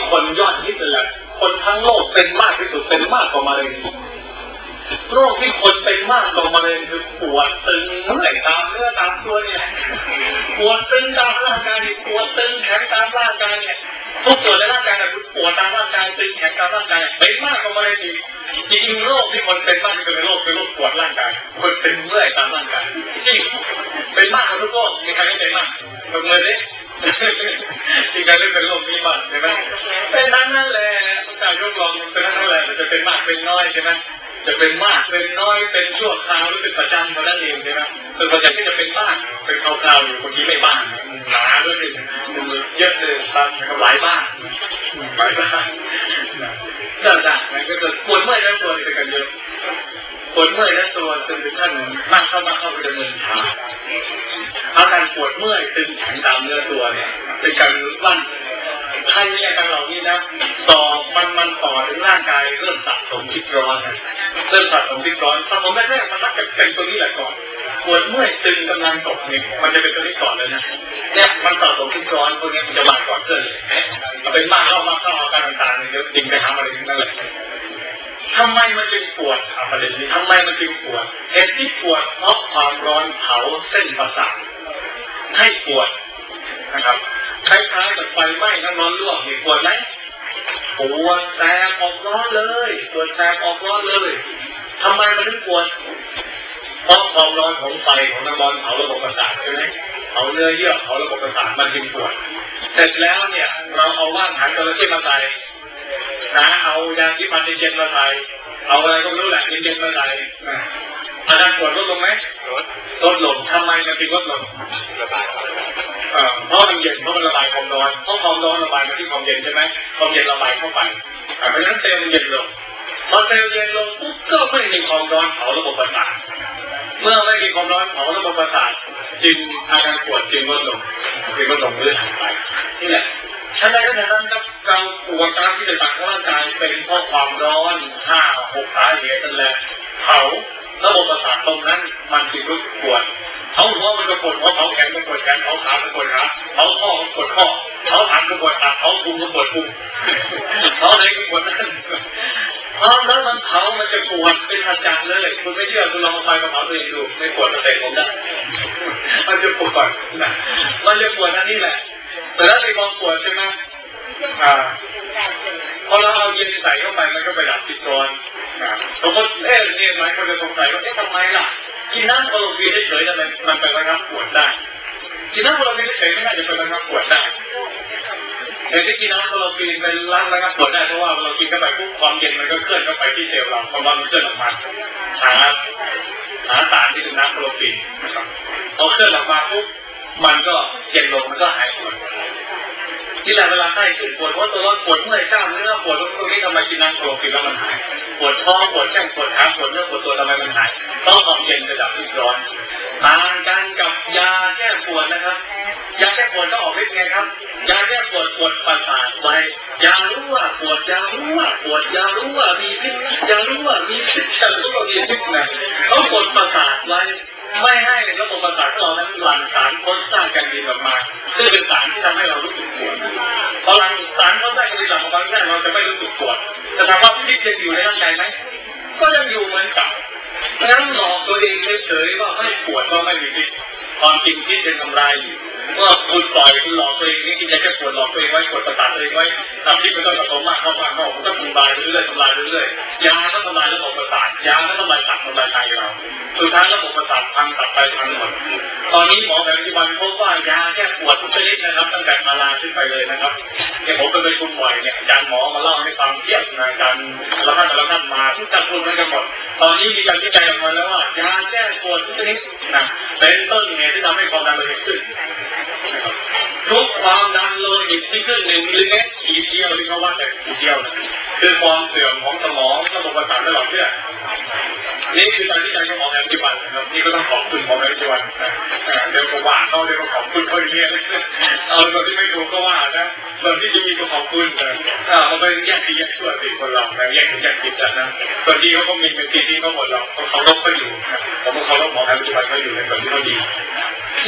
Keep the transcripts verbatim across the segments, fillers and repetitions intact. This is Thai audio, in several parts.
คนยอดฮิตเลยแหละคนทั้งโลกเป็นมากที่สุดเป็นมากกว่ามะเร็งโรคที่คนเป็นมากกว่ามะเร็งคือปวดตึงเมื่อยตามเนื้อตามตัวเนี่ยปวดตึงตามร่างกายปวดตึงแขนตามร่างกายเนี่ยทุกส่วนในร่างกายเนี่ยปวดตามร่างกายตึงแขนตามร่างกายเป็นมากกว่ามะเร็งอีกจริงๆโรคที่คนเป็นมากที่สุดในโลกคือโรคปวดร่างกายคนเป็นเมื่อยตามร่างกายจริงเป็นมากกว่าทุกโรคมีใครไม่เป็นมากตบมือดิมีใครไม่เป็นโรคนี้บ้างใช่ไหมเป็นนั้นนั่นแหละต้องการยกลองเป็นนั้นนั่นแหละจะเป็นมากเป็นน้อยใช่ไหมจะเป็นมากเป็นน้อยเป็นชั่วคราวหรือเป็นประจำเท่านั้นเองใช่ไหมส่วนประจำที่จะเป็นมากเป็นคราวๆอยู่บางทีไม่บ้างหนาด้วยเยอะเลยตามหลายบ้างหลายบ้างก็ได้มันก็จะปวดเมื่อยทั้งตัวเป็นกันเยอะปวดเมื่อยทั้งตัวจนถึงขั้นมากเข้ามากเข้าไปดำเนินทางอาการปวดเมื่อยตึงแขนตามเนื้อตัวเนี่ยเป็นการลั่นใครมีอาการเหล่านี้นะต่อมันมันต่อถึงร่างกายเริ่มสะสมพิษร้อนนะเริ่มสะสมพิษร้อนสะสมแรกๆมันมักจะเป็นตัวนี้แหละก่อนปวดเมื่อยตึงกำลังตกเนี่ยมันจะเป็นตัวนี้ก่อนเลยนะเนี่ยมันสะสมพิษร้อนพวกนี้มันจะมาก่อนเพื่อนมันเป็นมากเข้ามากเข้าอาการต่างๆเนี่ยเดี๋ยวจริงไปหาอะไรนั่นแหละทำไมมันจึงปวดถามประเด็นนี้ทำไมมันจึงปวดเหตุที่ปวดเพราะความร้อนเผาเส้นประสาทให้ปวดนะครับคล้ายๆกับไฟไหม้น้ำร้อนลวกมีปวดไหมปวดแสบออกร้อนเลยปวดแสบออกร้อนเลยทำไมมันถึงปวดเพราะความร้อนของไฟของน้ำร้อนเผาระบบประสาทใช่ไหมเผาเนื้อเยื่อเผาระบบประสาทมันจึงปวดเสร็จแล้วเนี่ยเราเอาว่านหางจระเข้มาใส่นะเอายาที่มันเย็นๆมาใส่เอาอะไรก็ไม่รู้แหละเย็นๆมาใส่อาการปวดลดลงไหมลดลดลงทำไมมันจึงลดลงระบายเพราะมันเย็นเพราะมันระบายความร้อนเพราะความร้อนระบายมาที่ความเย็นใช่ไหมความเย็นระบายเข้าไปเพราะฉะนั้นเซลล์มันเย็นลงพอเซลล์เย็นลงปุ๊บก็ไม่มีความร้อนเผาระบบประสาทเมื่อไม่มีความร้อนเผาระบบประสาทจึงอาการปวดจึงลดลงจึงลดลงหรือหายไปนี่แหละฉะนั้นก็ฉะนั้นครับการปวดตามที่ต่างๆร่างกายเป็นเพราะความร้อนห้าหกสาเหตุนั่นแหละเผาระบบประสาทตรงนั้นมันจึงรู้สึกปวดเขาหัวมันก็ปวดหัวเขาแขนก็ปวดแขนเขาขาก็ปวดขาเขาข้อก็ปวดข้อเขาฐานก็ปวดขาเขาพุงก็ปวดพุงเขาอะไรก็ปวดนั่นเพราะแล้วมันเผามันจะปวดเป็นประจำเลยคุณไม่เชื่อคุณลองเอาไฟมาเผาตัวเองดูไม่ปวดแต่ผมได้มันจะปวดก่อนนะมันจะปวดนั่นนี่แหละแต่แล้วมีความปวดใช่ไหมอ่าพอเราเอาเย็นใส่เข้าไปมันก็ไปดับพิษร้อนบางคนเอ๊ะเนี่ยหลายคนจะสงสัยว่าเอ๊ะทำไมล่ะกินน้ำโคลอฟีนเฉยๆทำไมมันไประงับปวดได้กินน้ำโคลอฟีนเฉยๆไม่น่าจะไประงับปวดได้เหตุที่กินน้ำโคลอฟีนเป็นล้างระงับปวดได้เพราะว่าเรากินเข้าไปปุ๊บความเย็นมันก็เคลื่อนเข้าไปที่เซลล์เราความร้อนมันเคลื่อนออกมาหาหาสารที่เป็นน้ำโคลอฟีนนะครับพอเคลื่อนออกมาปุ๊บมันก็เย็นลงมันก็หายปวดที่แรกเวลาไข้ขึ้นปวดหัวตัวร้อนปวดเมื่อยกล้ามเนื้อปวดตรงนี้ทำไมกินน้ำโคลอฟีนแล้วมันหายปวดท้องปวดแข้งปวดขาปวดเนื้อปวดตัวทำไมมันหายต้องความเย็นระดับที่ร้อนต่างกันกับยาแก้ปวดนะครับยาแก้ปวดต้องออกฤทธิ์ไงครับยาแก้ปวดปวดประสาทไว้ยารู้ว่าปวดยารู้ว่าปวดยารู้ว่ามีพิษยารู้ว่ามีพิษยารู้ว่ามีพิษนะเขาปวดประสาทไว้ไม่ให้ระบบประสาทของเรานั้นหลั่งสารพ้นสร้างกันดีออกมาซึ่งเป็นสารที่ทำให้เรารู้สึกปวดพอหลั่งสารพ้นสร้างกันดีหลั่งออกมาแค่เราจะไม่รู้สึกปวดแต่ถามว่าพิษยังอยู่ในร่างกายไหมก็ยังอยู่เหมือนเก่าเพราะฉะนั้นหลอกตัวเองเฉยๆว่าไม่ปวดว่าไม่มีพิษความจริงพิษเป็นทำลายอยู่เมื่อคุณปล่อยคุณหลอกตัวเองนี่กินยาแก้ปวดหลอกตัวเองไว้ปวดประสาทตัวเองไว้ทำพิษมันก็ผสมมากเข้ามากเข้ามันก็ทำลายเรื่อยๆทำลายเรื่อยๆยาก็ทำลายระบบประสาทยาก็ทำลายตับทำลายไตเราสุดท้ายระบบประสาทพังตับไตพังหมดตอนนี้หมอแผนปัจจุบันพบว่ายาแก้ปวดทุกชนิดนะครับตั้งแต่มาลาขึ้นไปเลยนะครับเนี่ยผมเป็นคนบ่อยเนี่ยอาจารย์หมอมาเล่าให้ฟังเทียบนะอาจารย์แล้วท่านแล้วท่านมาทุกท่านพูดเหมือนกันหมดตอนนี้มีการวิจัยออกมาแล้วว่ายาแก้ปวดทุกชนิดนะเป็นต้นเหตุที่ทำให้ความดันโลหิตขึ้นทุกความดันโลหิตที่ขึ้นหนึ่งมิลลิเมตรขีดเดียวที่เขาวัดแต่ขีดเดียวคือความเสื่อมของสมองระบบประสาทและหลอดเลือดนี่คือการวิจัยของหมอแผนปัจจุบันนะครับนี่ก็ต้องขอบคุณหมอแผนปัจจุบันนะเดี๋ยวก็ว่าเขาเดี๋ยวก็ขอบคุณเขาอย่างเงี้ยเอาส่วนที่ไม่ถูกก็ว่านะส่วนที่ดีก็ขอบคุณนะเอาไปแยกดีแยกชั่วสิคนเราแยกแยกผิดนะส่วนที่เขาก็มีเป็นที่ที่เขาหมดเราเขาเขาลบเขาอยู่ผมก็เขาลบหมอแผนปัจจุบันเขาอยู่ในส่วนที่เขาดีเนี่ย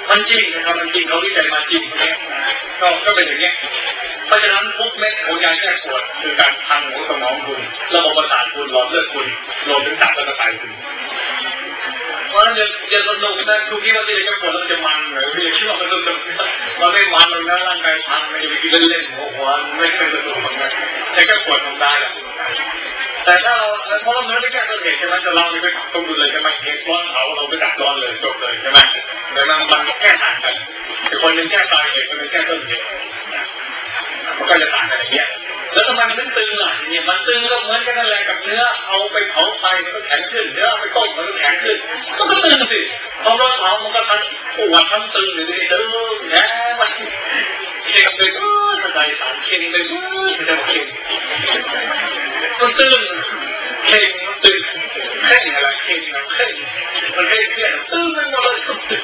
มันจริงนะครับมันจริงเขาวิจัยมาจริงเนี่ยก็ก็เป็นอย่างนี้เพราะฉะนั้นทุกเม็ดของยาแก้ปวดคือการพังหัวสมองคุณระบบประสาทคุณหลอดเลือดคุณรวมถึงตับและไตคุณเพราะฉะนั้นอย่าอย่าสนุกนะทุกที่ว่าที่จะปวดแล้วจะมันเลยอย่าคิดว่ามันสนุกมันไม่มันเลยนะร่างกายพังไม่ได้ไปกินเล่นๆโอ้โหไม่เป็นสนุกเหมือนกันแต่แค่ปวดทำได้แต่ถ้าเราเพราะเราเนื้อไม่แก้ต้นเหตุใช่ไหมจะเราไม่ไปตรงดุเลยจะมาเหตุร้อนเขาเราไปดักร้อนเลยจบเลยใช่ไหมแต่มันมันแค่ต่างกันคนหนึ่งแค่ปลายเหตุคนหนึ่งแค่ต้นเหตุมันก็จะต่างกันอย่างเงี้ยแล้วทำไมมันถึงตึงล่ะเนี่ยมันตึงก็เหมือนกันนั่นแหละกับเนื้อเอาไปเผาไฟมันก็แข็งขึ้นเนื้อเอาไปต้มมันก็แข็งขึ้นมันก็ตึงสิพอเราเผามันก็ทั้งปวดทั้งตึงอยู่ในตึงแหมมันเข่งไปก็ใจสารเข่งไปก็จะมาเข่งมันตึงเข่งมันตึงเข่งอะไรเข่งนะเข่งมันเข่งเครียดตึงมันหมดเลย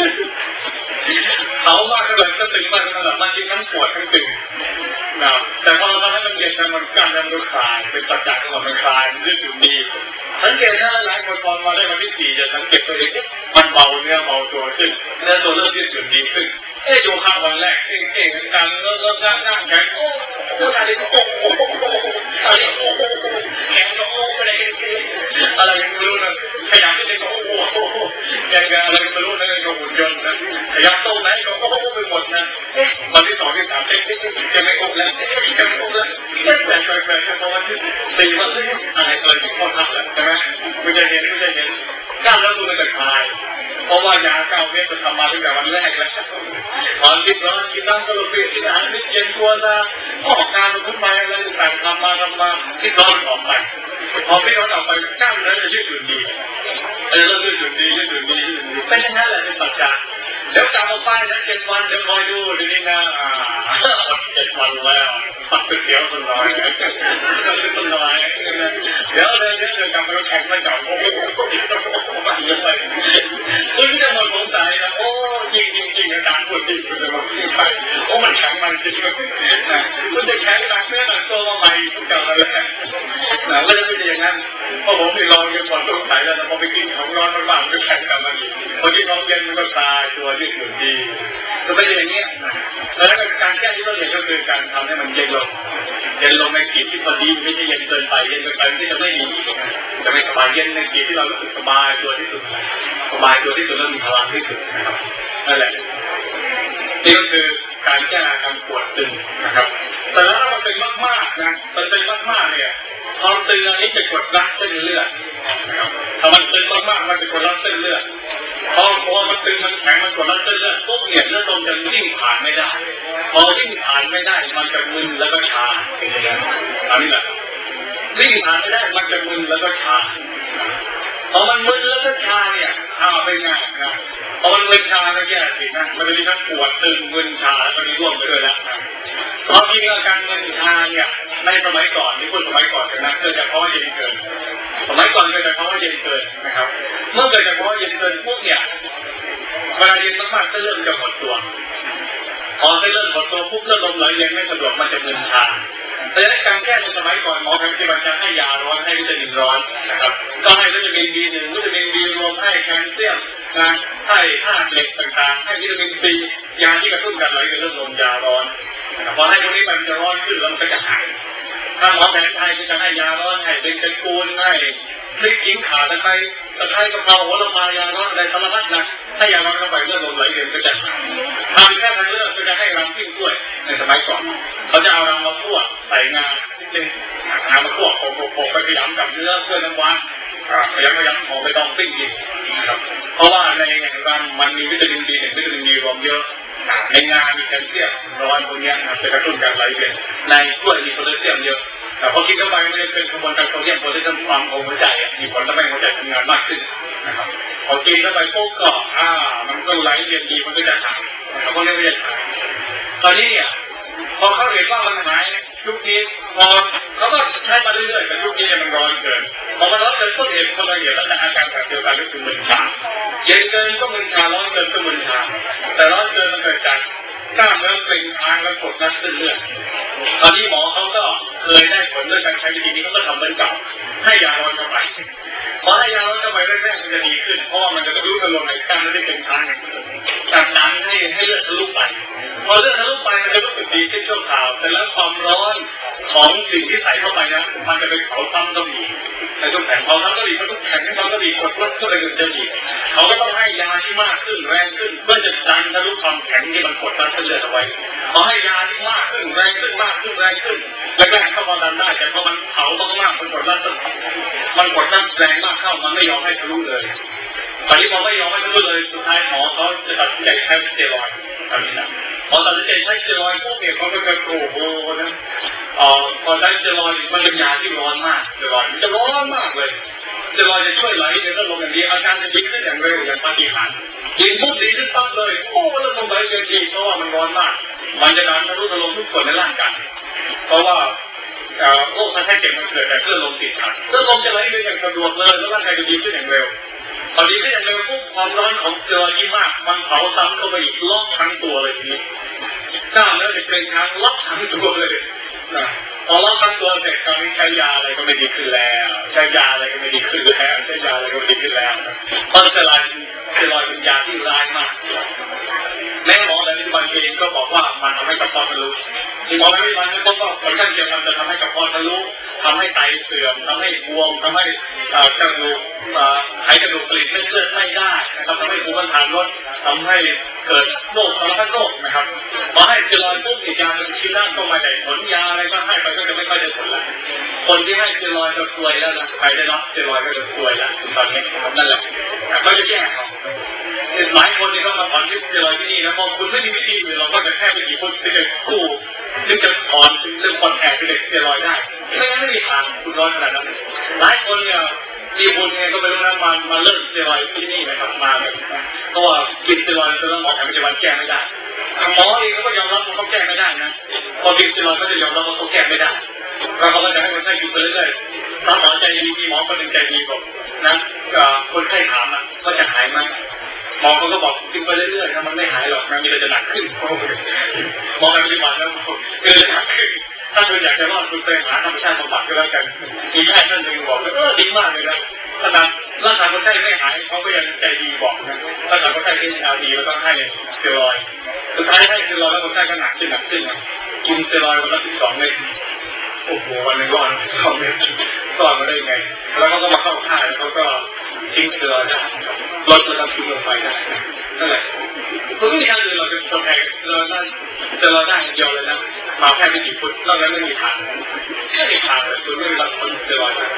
เผามากเท่าไหร่ก็ตึงมากเท่าไหร่มันกินทั้งปวดทั้งตึงนะแต่พอเราทำให้มันเย็นมันกั้นแล้วมันคลายเป็นปัจจัยของมันคลายมันรู้สึกดีสังเกตนะหลายคนพอมาได้วันที่สี่จะสังเกตตัวเองมันเบาเนื้อเบาตัวขึ้นเนื้อตัวเริ่มยืดหยุ่นดีขึ้นเอ๊ะดูข้างวันแรกเอ๊ะเอ๊ะการเริ่มเริ่มนั่งนั่งแข็งโอ้โหอะไรก็โอ้โหอะไรก็โอ้โหแข็งก็โอ้โหอะไรอะไรไม่รู้นะขยับที่ไหนก็โอ้โหแกงอะไรไม่รู้นะก็หุ่นยนต์นะขยับตรงไหนก็โอ้โหไปหมดนะเอ๊ะวันที่สองที่สามเอ๊ะจะไม่โอ้แล้วจะไม่โอ้แล้วเอ๊ะแต่แฟนๆพอวันที่สี่วันที่อะไรอะไรที่เขาทำแล้วใช่ไหมไม่จะเห็นไม่จะเห็นก้าวแล้วตัวมันจะคลายเพราะว่ายาเก้าเม็ดจะทำมาตั้งแต่วันแรกแล้วตอนที่เรากินน้ำกระปุกที่อาหารไม่เย็นตัวนะออกงานมันขึ้นไปอะไรต่างๆทำมาทำมาที่ร้อนออกไปพอที่ร้อนออกไปก้าวแล้วจะยืดหยุ่นดีเออเรายืดหยุ่นดียืดหยุ่นดีเป็นอย่างนั้นแหละเป็นปัจจัยเดี๋ยวกลับมาป้ายนะเจ็ดวันเดี๋ยวคอยดูทีนี้นะเจ็ดวันแล้วปักเสียวคนน้อยคนน้อยเดี๋ยวเลยเดี๋ยวจะกลับมาแข่งมาจับโอ้โหมันเยอะไปคุณจะมาสงสัยนะโอ้จริงจริงจริงอาจารย์พูดจริงคุณจะมาใช่โอ้มันแข็งมันจริงนะคุณจะแข็งหนักเนื้อหนักตัวมาใหม่ทุกอย่างเลยนะก็จะเป็นอย่างนั้นพอผมไปลองยังพอสงสัยแล้วพอไปกินของร้อนมันบ้างก็แข็งกลับมาอีกพอที่ท้องเย็นมันก็ตายตัวยืดหยุ่นดีก็เป็นอย่างนี้แล้วการแก้ที่เราเห็นก็คือการทำให้มันเย็นลงเย็นลงในขีดที่พอดีไม่ใช่เย็นเกินไปเย็นเกินไปที่จะไม่ดีจะไม่สบายเย็นในขีดที่เรารู้สึกสบายตัวที่สุดสบายตัวที่สุดแล้วมีพลังที่สุดนะครับนั่นแหละนี่ก็คือการแก้อาการปวดตึงนะครับแต่แล้วมันเป็นมากๆนะมันเป็นมากๆเนี่ยพอตึงอันนี้จะกดรัดเส้นเลือดนะครับถ้ามันตึงมากๆมันจะกดรัดเส้นเลือดพอพอมันตึงมันแข็งมันกดรัดเส้นเลือดปุ๊บเนี่ยเลือดลมจะวิ่งผ่านไม่ได้พอวิ่งผ่านไม่ได้มันจะมึนแล้วก็ชาอย่างนี้อันนี้แหละวิ่งผ่านไม่ได้มันจะมึนแล้วก็ชาพอมันมึนแล้วก็ชาเนี่ยอ้าวเป็นไงนะพอมันมึนชาก็แย่สินะมันจะมีทั้งปวดตึงมึนชาแล้วก็มีร่วมไปด้วยแล้วนะพอจริงอาการมึนชาเนี่ยในสมัยก่อนที่พูดสมัยก่อนนะเกิดจากเพราะเย็นเกินสมัยก่อนเกิดจากเพราะเย็นเกินนะครับเมื่อเกิดจากเพราะเย็นเกินพวกเนี่ยเวลาเย็นมากๆก็เริ่มจะหดตัวพอได้เริ่มหดตัวปุ๊บเลือดลมไหลเวียนไม่สะดวกมันจะมึนชาแต่ในการแก้ในสมัยก่อนหมอแพทย์ที่มันจะให้ยาร้อนให้วิตามินร้อนนะครับก็ให้วิตามิน บี หนึ่ง วิตามิน บี รวมให้แคลเซียมนะให้ธาตุเหล็กต่างๆให้วิตามิน ซี ยาที่กระตุ้นการไหลเวียนเลือดลมยาร้อนพอให้พวกนี้มันจะร้อนขึ้นแล้วมันก็จะหายถ้าหมอแพทย์ไทยจะให้ยาร้อนให้เป็นตะกูลให้พริกขิงข่าตะไคร้ตะไคร้กะเพราโหระพายาร้อนอะไรสารพัดนะถ้ายาร้อนเข้าไปเลือดลมไหลเวียนก็จะหายทำแค่ทางเลือกก็จะให้รำกิ้งด้วยในสมัยก่อนเขาจะเอารำมาคั่วใส่งาซึ่งงามาคั่วโขกๆไปขยำกับเนื้อเพื่อน้ำหวานขยำขยำหอมไปต้องปิ้งกินนะครับเพราะว่าในรำมันมีวิตามิน บี หนึ่ง วิตามิน บี รวมเยอะในงามีแคลเซียมร้อนพวกนี้จะกระตุ้นการไหลเวียนในกล้วยมีโพแทสเซียมเยอะแต่พอกินเข้าไปมันจะเป็นกระบวนการโซเดียมโพแทสเซียมความของหัวใจมีผลทำให้หัวใจทำงานมากขึ้นนะครับพอกินเข้าไปปุ๊บก็อ่ามันก็ไหลเวียนดีมันก็จะหายนะครับพวกนี้ก็จะหายตอนนี้เนี่ยพอเขาเห็นว่ามันหายยุคนี้พอเขาก็ใช้มาเรื่อยๆแต่ยุคนี้มันร้อนเกินพอมันร้อนเกินต้นเหตุคนละเอียดแล้วแต่อาการแบบเดียวกันก็คือมึนชาเย็นเกินก็มึนชาร้อนเกินก็มึนชาแต่ร้อนเกินมันเกิดจากกล้ามเนื้อเกร็งทางและกดนัดเส้นเลือดตอนนี้หมอเขาก็เคยได้ผลด้วยการใช้วิธีนี้เขาก็ทำเหมือนเก่าให้ยาร้อนเข้าไปพอให้ยาลดเข้าไปแรกๆมันจะดีขึ้นเพราะว่ามันจะรู้ทะลุในกล้ามเนื้อที่เป็นค้างจากนั้นให้ให้เลือดทะลุไปพอเลือดทะลุไปมันจะรู้สึกดีขึ้นชั่วคราวแต่แล้วความร้อนของสิ่งที่ใส่เข้าไปนะมันจะไปเผาซ้ำก็มีแต่ทุกแผ่นเผาซ้ำก็ดีเพราะทุกแผ่นที่ซ้ำก็ดีกดลดก็เลยจะดีเขาก็ต้องให้ยาที่มากขึ้นแรงขึ้นเพื่อจะดันทะลุความแข็งที่มันกดทับเส้นเลือดเอาไว้พอให้ยาที่มากขึ้นแรงขึ้นมากขึ้นแรงขึ้นแรกๆก็พอดันได้แต่พอมันเผามากๆมันกดรัดมันกดรัดแรงมากเข้ามันไม่ยอมให้ทะลุเลยตอนนี้พอไม่ยอมให้ทะลุเลยสุดท้ายหมอเขาจะตัดสินใจใช้สเตียรอยด์ตอนนี้นะหมอตัดสินใจใช้สเตียรอยด์พวกเนี่ยเขาก็จะโอ้โหนะอ๋อพอใช้สเตียรอยด์มันเป็นยาที่ร้อนมากสเตียรอยด์มันจะร้อนมากเลยสเตียรอยด์จะช่วยไหลในเลือดลมอย่างนี้อาการจะดีขึ้นอย่างเร็วอย่างปาฏิหาริย์กินปุ๊บดีขึ้นปั๊บเลยโอ้เลือดลมไหลเต็มที่เพราะว่ามันร้อนมากมันจะดันทะลุทะลมทุกส่วนในร่างกายเพราะว่าโรคภัยไข้เจ็บมันเกิดจากเลือดลมติดขัดเลือดลมจะไหลไปอย่างสะดวกเลยแล้วร่างกายจะดีขึ้นอย่างเร็วพอดีขึ้นอย่างเร็วปุ๊บความร้อนของสเตียรอยด์ยิ่งมากมันเผาซ้ำเข้าไปอีกล็อกทั้งตัวเลยทีนี้กล้ามเนื้อจะเป็นทั้งล็อกทั้งตัวเลยนะพอล็อกทั้งตัวเสร็จตอนนี้ใช้ยาอะไรก็ไม่ดีขึ้นแล้วใช้ยาอะไรก็ไม่ดีขึ้นแล้วใช้ยาอะไรก็ไม่ดีขึ้นแล้วเพราะสเตียรอยด์สเตียรอยด์เป็นยาที่ร้ายมากแม่หมอในปัจจุบันเองก็บอกว่ามันทำให้กระเพาะทะลุที่หมอในปัจจุบันก็บอกผลข้างเคียงมันจะทำให้กระเพาะทะลุทำให้ไตเสื่อมทำให้บวมทำให้กระดูกไขกระดูกผลิตเลือดไม่ได้นะครับทำให้ภูมิต้านทานลดทำให้เกิดโรคสารพัดโรคนะครับพอให้สเตียรอยด์ปุ๊บอีกยาเป็นชิ้นนั้นก็มาได้ผลยาอะไรก็ให้ไปก็จะไม่ค่อยได้ผลละคนที่ให้สเตียรอยด์ก็ซวยแล้วนะใครได้รับสเตียรอยด์ก็จะซวยแล้วตอนนี้นั่นแหละก็จะแย่เอาหลายคนที่เขามาถอนสเตียรอยด์ที่นี่นะพอคุณไม่มีวิธีอื่นเราก็จะแค่ไม่กี่คนที่จะกู้ที่จะถอนเรื่องคอนแทคเป็นสเตียรอยด์ได้ไม่งั้นไม่มีทางคุณร้อนขนาดนั้นหลายคนเนี่ยมีบุญไงก็ไม่รู้นะมามาเลิกสเตียรอยด์ที่นี่นะครับมาเลยเพราะว่ากินสเตียรอยด์จนหมอแผนปัจจุบันแก้ไม่ได้หมอเองก็ยอมรับว่าเขาแก้ไม่ได้นะพอกินสเตียรอยด์ก็จะยอมรับว่าเขาแก้ไม่ได้เราก็จะให้คนไข้อยู่ไปเรื่อยๆถ้าหมอใจดีมีหมอคนหนึ่งใจดีบอกนะคนไข้ถามอ่ะว่าจะหายไหมหมอเขาก็บอกกินไปเรื่อยๆนะมันไม่หายหรอกนะมีแต่จะหนักขึ้นหมอในปัจจุบันแล้วคือหนักขึ้นถ้าคุณอยากจะรอดคุณไปหาธรรมชาติบำบัดก็แล้วกันมีแพทย์ท่านหนึ่งบอกว่าเออดีมากเลยนะขนาดร่างกายคนไข้ไม่หายเขาก็ยังใจดีบอกนะร่างกายคนไข้ที่เอาดีแล้วก็ให้สเตียรอยด์สุดท้ายให้สเตียรอยด์แล้วคนไข้ก็หนักขึ้นหนักขึ้นกินสเตียรอยด์วันละสิบสองเม็ดโอ้โหวันหนึ่งวันสองเม็ดก็มาได้ไงแล้วเขาก็มาเข้าค่ายเขาก็ทิ้งสเตียรอยด์ได้ลดระดับสูงลงไปได้นั่นแหละคุณไม่มีทางอื่นเราจะทำแพ้เราได้จะเราได้เดียวเลยนะมาแค่ไม่กี่ฟุตแล้วนั้นไม่มีทางไม่มีทางเลยคุณไม่มีทางคนจะลอยได้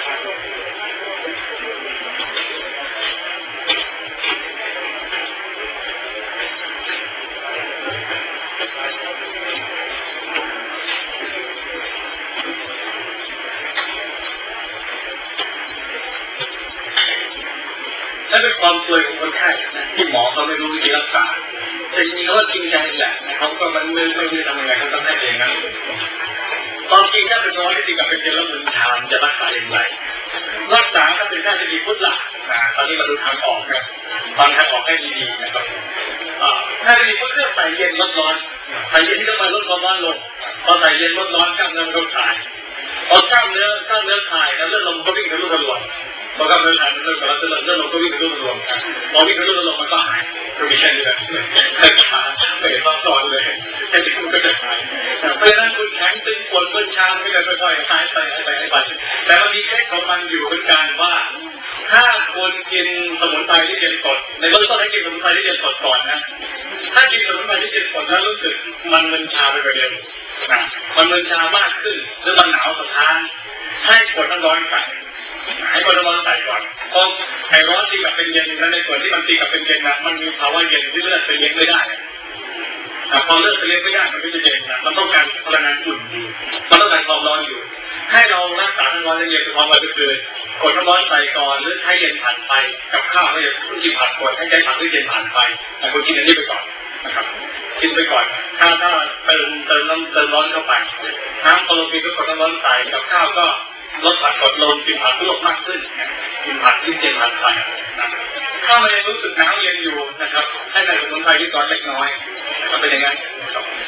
นั่นเป็นความซวยของคนไข้นะที่หมอเขาไม่รู้วิธีรักษาแต่จริงๆเขาจริงใจแหละเขาก็มันไม่ไม่รู้ทำยังไงเขาต้องให้เองนะตอนจริงถ้าเป็นน้อยที่ติดกับเป็นเจลแล้วมึนชามจะรักษาอย่างไรรักษาถ้าเป็นแค่จะมีพุทธละนะตอนนี้มาดูทางออกนะฟังทางออกให้ดีๆนะครับถ้าจะมีพุทธเรื่องใส่เย็นลดร้อนใส่เย็นที่ต้องไปลดความร้อนลงพอใส่เย็นลดร้อนกล้ามเนื้อมันก็คลายพอกล้ามเนื้อกล้ามเนื้อคลายแล้วเลือดลมก็วิ่งทะลุทะลวงพอกล้ามเนื้อคลายมันเริ่มกระตุ้นเลือดลมก็วิ่งทะลุทะลวงพอวิ่งทะลุทะลวงมันก็หายก็มีแค่นี้แหละขาไม่เห็นต้องสอนเลยแค่นี้มันก็จะหายเพราะฉะนั้นคุณแข็งตึงปวดเมื่อชาไม่ได้ค่อยๆหายไปหายไปหายไปแต่มันมีแค่ของมันอยู่เป็นการว่าถ้าคนกินสมุนไพรที่เย็นสดในเบื้องต้นให้กินสมุนไพรที่เย็นสดก่อนนะถ้ากินสมุนไพรที่เย็นสดแล้วรู้สึกมันมึนชาไปกว่าเดิมนะมันมึนชามากขึ้นหรือมันหนาวสะท้านให้กดน้ำร้อนใส่ให้กดน้ำร้อนใส่ก่อนเพราะไอ้ร้อนตีกับเป็นเย็นนั้นในส่วนที่มันตีกับเป็นเย็นนะมันมีภาวะเย็นที่เลือดไปเลี้ยงไม่ได้พอเลือดไปเลี้ยงไม่ได้มันก็จะเย็นนะมันต้องการพลังงานอุ่นอยู่มันต้องการความร้อนอยู่ให้เรารักษาน้ำร้อนเย็นๆความร้อนก็คือกดน้ำร้อนใส่ก่อนหรือให้เย็นผ่านไปกับข้าวไม่อย่าเพิ่งกินผัดก่อนให้ใจผัดให้เย็นผ่านไปแต่คุณกินอันนี้ไปก่อนนะครับกินไปก่อนถ้าถ้าเติมเติมน้ำเติมร้อนเข้าไปน้ำพอเรากินก็กดน้ำร้อนใส่กับข้าวก็ลดผัดกดลงกินผัดลดมากขึ้นกินผัดที่เย็นผ่านไปนะถ้ามันยังรู้สึกหนาวเย็นอยู่นะครับให้ใส่สมุนไพรที่ก่อนเล็กน้อยก็เป็นอย่างนั้น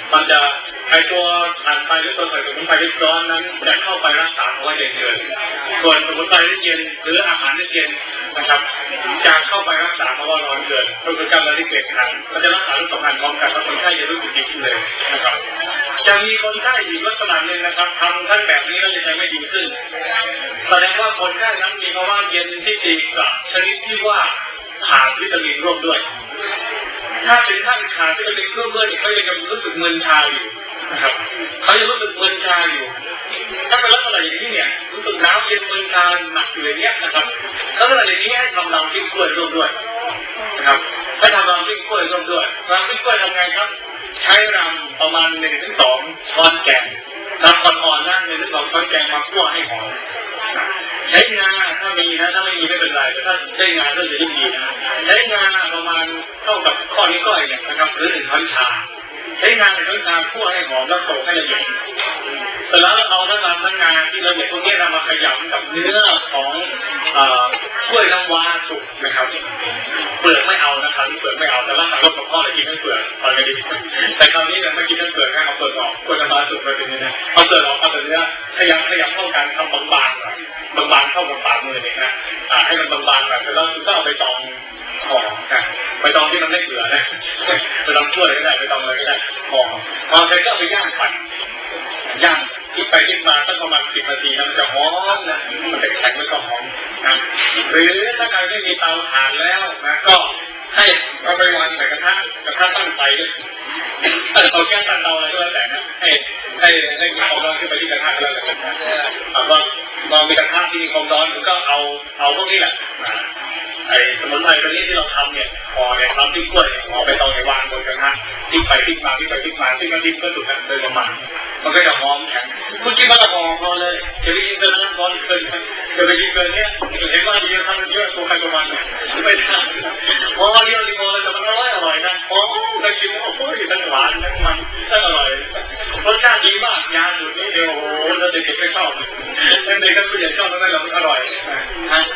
มันจะไอตัวผ่านไปหรือตัวใส่สมุนไพรที่ร้อนนั้นจะเข้าไปรักษาภาวะเย็นเกินส่วนสมุนไพรที่เย็นหรืออาหารที่เย็นนะครับจะเข้าไปรักษาภาวะร้อนเกินก็คือการระลึกเกิดขันมันจะรักษาทั้งสองอันพร้อมกันแล้วคนไข้จะรู้สึกดีขึ้นเลยนะครับจะมีคนไข้อีกลักษณะหนึ่งนะครับทำท่านแบบนี้แล้วจะไม่ดีขึ้นแสดงว่าคนไข้นั้นมีภาวะเย็นที่ดีกับชนิดที่ว่าขาดวิตามินร่วมด้วยถ้าเป็นท่านขาดวิตามินร่วมด้วยเขายังรู้สึกมึนชาอยู่นะครับเขายังรู้สึกมึนชาอยู่ถ้าเป็นลักษณะอย่างนี้เนี่ยรู้สึกน้ำเย็นมึนชาหนักอยู่อย่างเงี้ยนะครับลักษณะอย่างนี้ให้ทำรำพริกกล้วยร่วมด้วยนะครับให้ทำรำพริกกล้วยร่วมด้วยรำพริกกล้วยทำไงครับใช้รำประมาณหนึ่งถึงสองช้อนแกงรำอ่อนๆนั่งหนึ่งถึงสองช้อนแกงมาคั่วให้หอมใช้งาถ้ามีนะถ้าไม่มีไม่เป็นไรแต่ถ้าได้งาก็จะยิ่งดีนะใช้งาประมาณเท่ากับข้อนิ้วก้อยเนี่ยนะครับหรือหนึ่งช้อนชาใช้งาหนึ่งช้อนชาคั่วให้หอมแล้วโขลกให้ละเอียดเสร็จแล้วเอาทั้งงาทั้งงาที่ละเอียดพวกนี้นำมาขยำกับเนื้อของกล้วยน้ำว้าสุกนะครับเปลือกไม่เอานะครับเปลือกไม่เอาแต่ร่างกายลดกระเพาะเลยกินทั้งเปลือกพอจะดีแต่คราวนี้เนี่ยไม่กินทั้งเปลือกนะเอาเปลือกออกกล้วยน้ำว้าสุกไปเป็นยังไงเอาเปลือกออกเอาแต่เนื้อขยำขยำเข้ากันทำบางๆหน่อยบางๆเข้ากับปากมือเนี่ยนะให้มันบางๆแบบแล้วก็เอาไปตองห่อนะไปตองที่มันไม่เบื่อนะไปตองช่วยก็ได้ไปตองอะไรก็ได้ห่อพอใช้ก็เอาไปย่างปั่นย่างที่ไปที่มาตั้งประมาณสิบนาทีมันจะหอมนะมันจะแข็งแล้วก็หอมนะหรือถ้าใครไม่มีเตาถ่านแล้วนะก็ให้เอาไปวางใส่กระทะกระทะตั้งไฟด้วยเอาแก๊สตั้งเตาอะไรก็แล้วแต่นะให้ให้ให้มีความร้อนขึ้นไปที่กระทะก็แล้วแต่ถามว่าลองมีกระทะที่มีความร้อนก็เอาเอาพวกนี้แหละไอ้สมุนไพรตัวนี้ที่เราทำเนี่ยพอเนี่ยทำที่กล้วยพอไปตองในวางบนกระทะทิ้งไปทิ้งมาทิ้งไปทิ้งมาทิ้งมาทิ้งก็สุดนะโดยประมาณมันก็จะหอมแข็งคุณกินมะละกอพอเลยจะไปกินเกินน้ำร้อนเกินจะไปกินเกินเนี่ยเห็นว่าดีทำเยอะตัวใครตัวมันไม่ได้พอเรียวรีโมเลยแต่มันอร่อยอร่อยนะพอได้กินโอ้โหทั้งหวานทั้งมันทั้งอร่อยรสชาติดีมากยาสูตรนี้เดียวโอ้โหแล้วเด็กๆไม่ชอบเด็กๆก็ผู้ใหญ่ชอบแล้วนั่นแหละมันอร่อยฮะ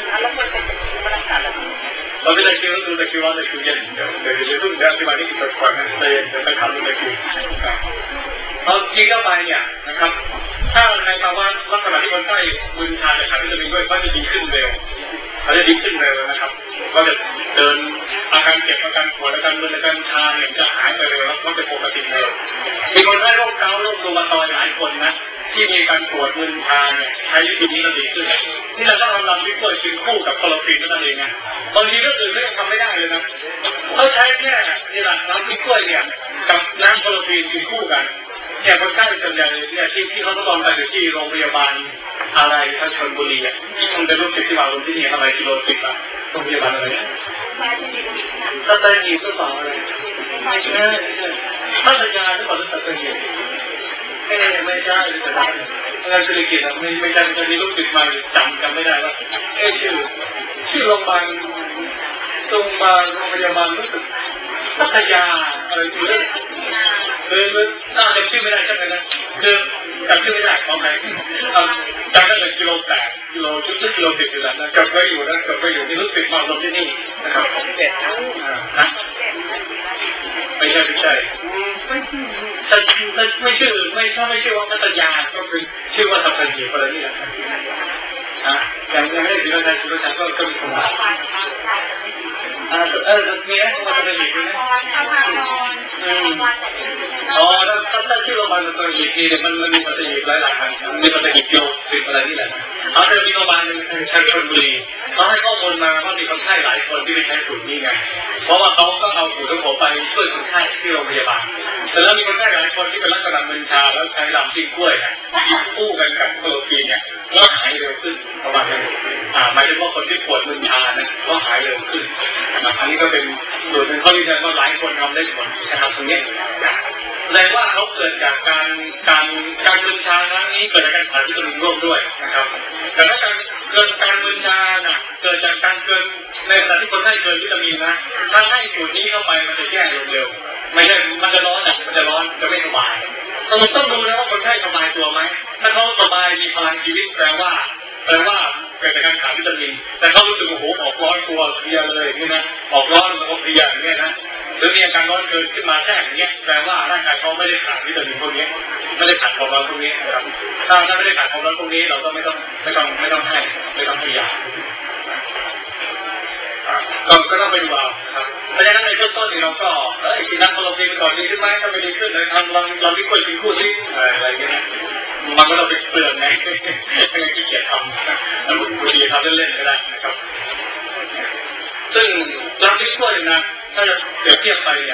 เราไม่ได้คิวดูแต่คิวร้อนแต่คิวเย็นเดี๋ยวเดี๋ยวเดี๋ยวเดี๋ยวที่มาที่เกิดก่อนนะเดี๋ยวเดี๋ยวไปทำดูแต่คิวเอากินเข้าไปเนี่ยนะครับถ้าในภาวะลักษณะที่คนไข้มึนชาจะขาดวิตามินด้วยก็จะดีขึ้นเร็วเขาจะดีขึ้นเร็วนะครับก็จะเดินอาการเจ็บอาการปวดอาการมึนอาการชาเนี่ยจะหายไปเร็วแล้วก็จะปกติเร็วมีคนไข้โรคเกาต์โรครูมาตอยด์หลายคนนะที่มีการปวดมึนชาเนี่ยใช้วิธีนี้เราดีขึ้นที่เราต้องทำลำที่กล้วยกินคู่กับคลอโรฟินนั่นเองนะบางทีเรื่องอื่นไม่ทำไม่ได้เลยนะเขาใช้แค่นี่แหละน้ำที่กล้วยเนี่ยกับน้ำคลอโรฟินกินคู่กันเนี่ยคนไข้ส่วนใหญ่เนี่ยที่ที่เขาทดลองไปอยู่ที่โรงพยาบาลอะไรทางชลบุรีอ่ะมันเป็นลูกศิษย์ที่มาลงที่นี่อะไรกิโลสิบอ่ะโรงพยาบาลอะไรสัตหีบหรือเปล่าอะไรไม่ใช่พัทยาหรือเปล่าสัตหีบไม่ไม่ใช่หรืออะไรงานธุรกิจอ่ะไม่ไม่ใช่จะมีลูกศิษย์มาจำจำไม่ได้ว่าเอ๊ะชื่อชื่อโรงพยาบาลโรงพยาบาลโรงพยาบาลรู้สึกพัทยาอะไรอยู่เลยคือน่าจะชื่อไม่ได้ใช่ไหมนะคือจำชื่อไม่ได้ของใครจำได้แต่กิโลแปดกิโลชุดที่กิโลสิบอยู่แล้วนะจำไว้อยู่นะจำไว้อยู่นี่รู้สึกมาลงที่นี่นะครับเจ็ดนะไม่ใช่ไม่ใช่ถ้าไม่ชื่อไม่ถ้าไม่ชื่อว่าพัทยาก็คือชื่อว่าสัตหีบอะไรนี่แหละฮะยังยังไม่ได้ชื่ออะไรชื่ออะไรก็ก็มีคนมาเออเออมีนะคนสัตหีบนะอืมอ๋อถ้าถ้าชื่อโรงพยาบาลสัตหีบนี่มันมันมีสัตหีบหลายหลายอันมีสัตหีบโยสิบอะไรนี่แหละเอาแต่มีโรงพยาบาลนึงทางชลบุรีเขาให้ข้อมูลมาว่ามีคนไข้หลายคนที่ไปใช้สูตรนี้ไงเพราะว่าเขาก็เอาสูตรของผมไปช่วยคนไข้ที่โรงพยาบาลแต่แล้วมีคนไข้หลายคนที่เป็นลักษณะมึนชาแล้วใช้ลำจิ้งกล้วยเนี่ยกินคู่กันกับโคโรฟีนเนี่ยก็หายเร็วขึ้นประมาณนี้อ่าหมายถึงว่าคนที่ปวดมึนชาเนี่ยก็หายเร็วขึ้นอันนี้ก็เป็นสูตรหนึ่งเขายืนยันว่าหลายคนทำได้ผลนะครับตรงนี้แสดงว่าเขาเกิดจากการการการมึนชาครั้งนี้เกิดจากการขาดวิตามินร่วมด้วยนะครับแต่ถ้าการเกิดการมึนชาน่ะเกิดจากการเกินในขณะที่คนไข้เกินวิตามินนะถ้าให้สูตรนี้เข้าไปมันจะแย่ลงเร็วไม่ใช่มันจะร้อนอ่ะมันจะร้อนจะไม่สบายต้องต้องดูนะว่าคนไข้สบายตัวไหมถ้าเขาสบายมีพลังชีวิตแปลว่าแปลว่าเกิดจากการขาดวิตามินแต่เขารู้สึกโอ้โหออกร้อนตัวเพลียเลยนี่นะออกร้อนแล้วก็เพลียอย่างเงี้ยนะหรือมีอาการร้อนเกินขึ้นมาแทรกอย่างเงี้ยแปลว่าร่างกายเขาไม่ได้ขาดวิตามินพวกนี้ไม่ได้ขาดความร้อนพวกนี้นะครับถ้าถ้าไม่ได้ขาดความร้อนพวกนี้เราก็ไม่ต้องไม่ต้องไม่ต้องให้ไม่ต้องให้ยาก็ก็ต้องไปดูเอาครับเพราะฉะนั้นในเบื้องต้นนี่เราก็เอ้ยกินน้ำโซโลฟีนก่อนดีขึ้นไหมถ้าไม่ดีขึ้นเลยทำลองลองที่คุยกินคู่ที่อะไรอย่างเงี้ยมันก็ต้องไปเปลืองไงไม่งั้นขี้เกียจทำแล้วบางทีทำเล่นๆก็ได้นะครับซึ่งลองที่คุยนะถ้าจะเปรียบเทียบไปเนี่ย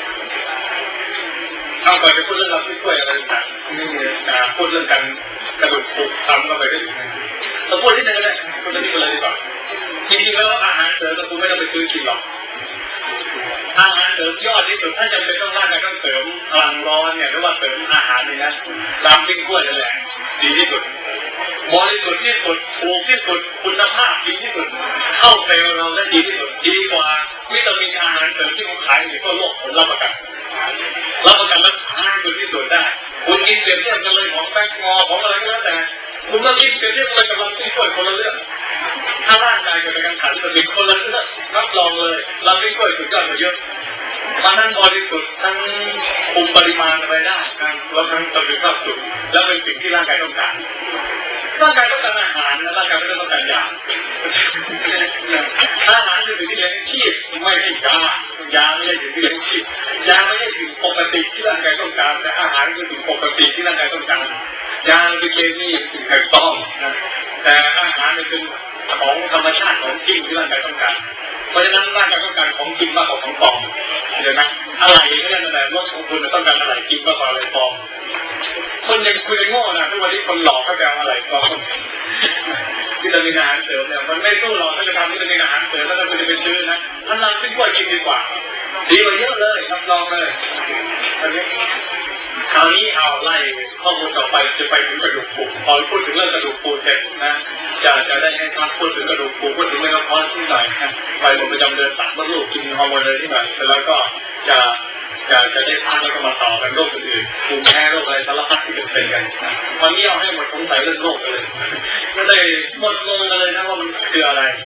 เอาก่อนจะพูดเรื่องลองที่คุยอะไรต่างๆนี่พูดเรื่องการกระดูกผุทำเข้าไปได้ยังไงเราพูดที่ไหนก็ได้พูดที่นี่ก็เลยดีกว่าจริงๆแล้วอาหารเสริมก็คุณไม่ต้องไปซื้อกินหรอกอาหารเสริมยอดที่สุดถ้าจำเป็นต้องร่างกายต้องเสริมพลังร้อนเนี่ยหรือว่าเสริมอาหารนี่นะตามปิ้งกล้วยนั่นแหละดีที่สุดบริสุทธิ์ที่สุดถูกที่สุดคุณภาพดีที่สุดเข้าเซลล์เราได้ดีที่สุดดีกว่าวิตามินอาหารเสริมที่เขาขายในทั่วโลกผมรับประกันรับประกันว่าห้างคือที่สุดได้คุณกินเปรียบเทียบกันเลยของแป้งงอของอะไรก็แล้วแต่คุณต้องกินเปรียบเทียบกันกับเราที่ป่วยคนละเรื่องถ้าร่างกายเกิดการขันมันเป็นคนละเรื่องรับรองเลยเราไม่ป่วยสุดยอดกว่าเยอะมันทั้งบริสุทธิ์ทั้งคุมปริมาณอะไรได้ทั้งแล้วทั้งประสิทธิภาพสุดแล้วเป็นสิ่งที่ร่างกายต้องการร่างกายต้องการอาหารนะร่างกายไม่ได้ต้องการยาอาหารคือสิ่งที่เลี้ยงชีพไม่ใช่ยายาไม่ใช่สิ่งที่เลี้ยงชีพยาไม่ใช่สิ่งปกติที่ร่างกายต้องการแต่อาหารคือสิ่งปกติที่ร่างกายต้องการยาเป็นเคมีสิ่งถูกต้องแต่อาหารเป็นของธรรมชาติของจริงที่ร่างกายต้องการเพราะฉะนั้นร่างกายต้องการของจริงมากกว่าของปลอมเห็นไหมอะไรก็ได้แต่รถของคุณต้องการอะไรจริงมากกว่าอะไรปลอมคนยังคุยกันโง่นะทุกวันนี้คนหลอกเขาจะเอาอะไรปลอมวิตามินอาหารเสริมเนี่ยมันไม่สู้หรอกถ้าจะทำวิตามินอาหารเสริมแล้วถ้าคุณจะไปซื้อนะท่านเราซื้อกล้วยกินดีกว่าดีกว่าเยอะเลยรับรองเลยอันนี้คราวนี้เอาไล่ข้อมูลต่อไปจะไปถึงกระดูกปูพอพูดถึงเรื่องกระดูกปูเสร็จนะจะจะได้ให้ท่านพูดถึงกระดูกปูพูดถึงเรื่องคอร์สที่หน่อยนะไปหมดประจำเดือนตัดมดลูกกินฮอร์โมนเลยที่หน่อยแล้วก็จะจะจะได้พักแล้วก็มาต่อกันโรคอื่นๆภูมิแพ้โรคอะไรสารพัดที่เป็นเป็นกันวันนี้เอาให้หมดสงสัยเรื่องโรคเลยก็เลยหมดงงเลยนะว่ามันคืออะไร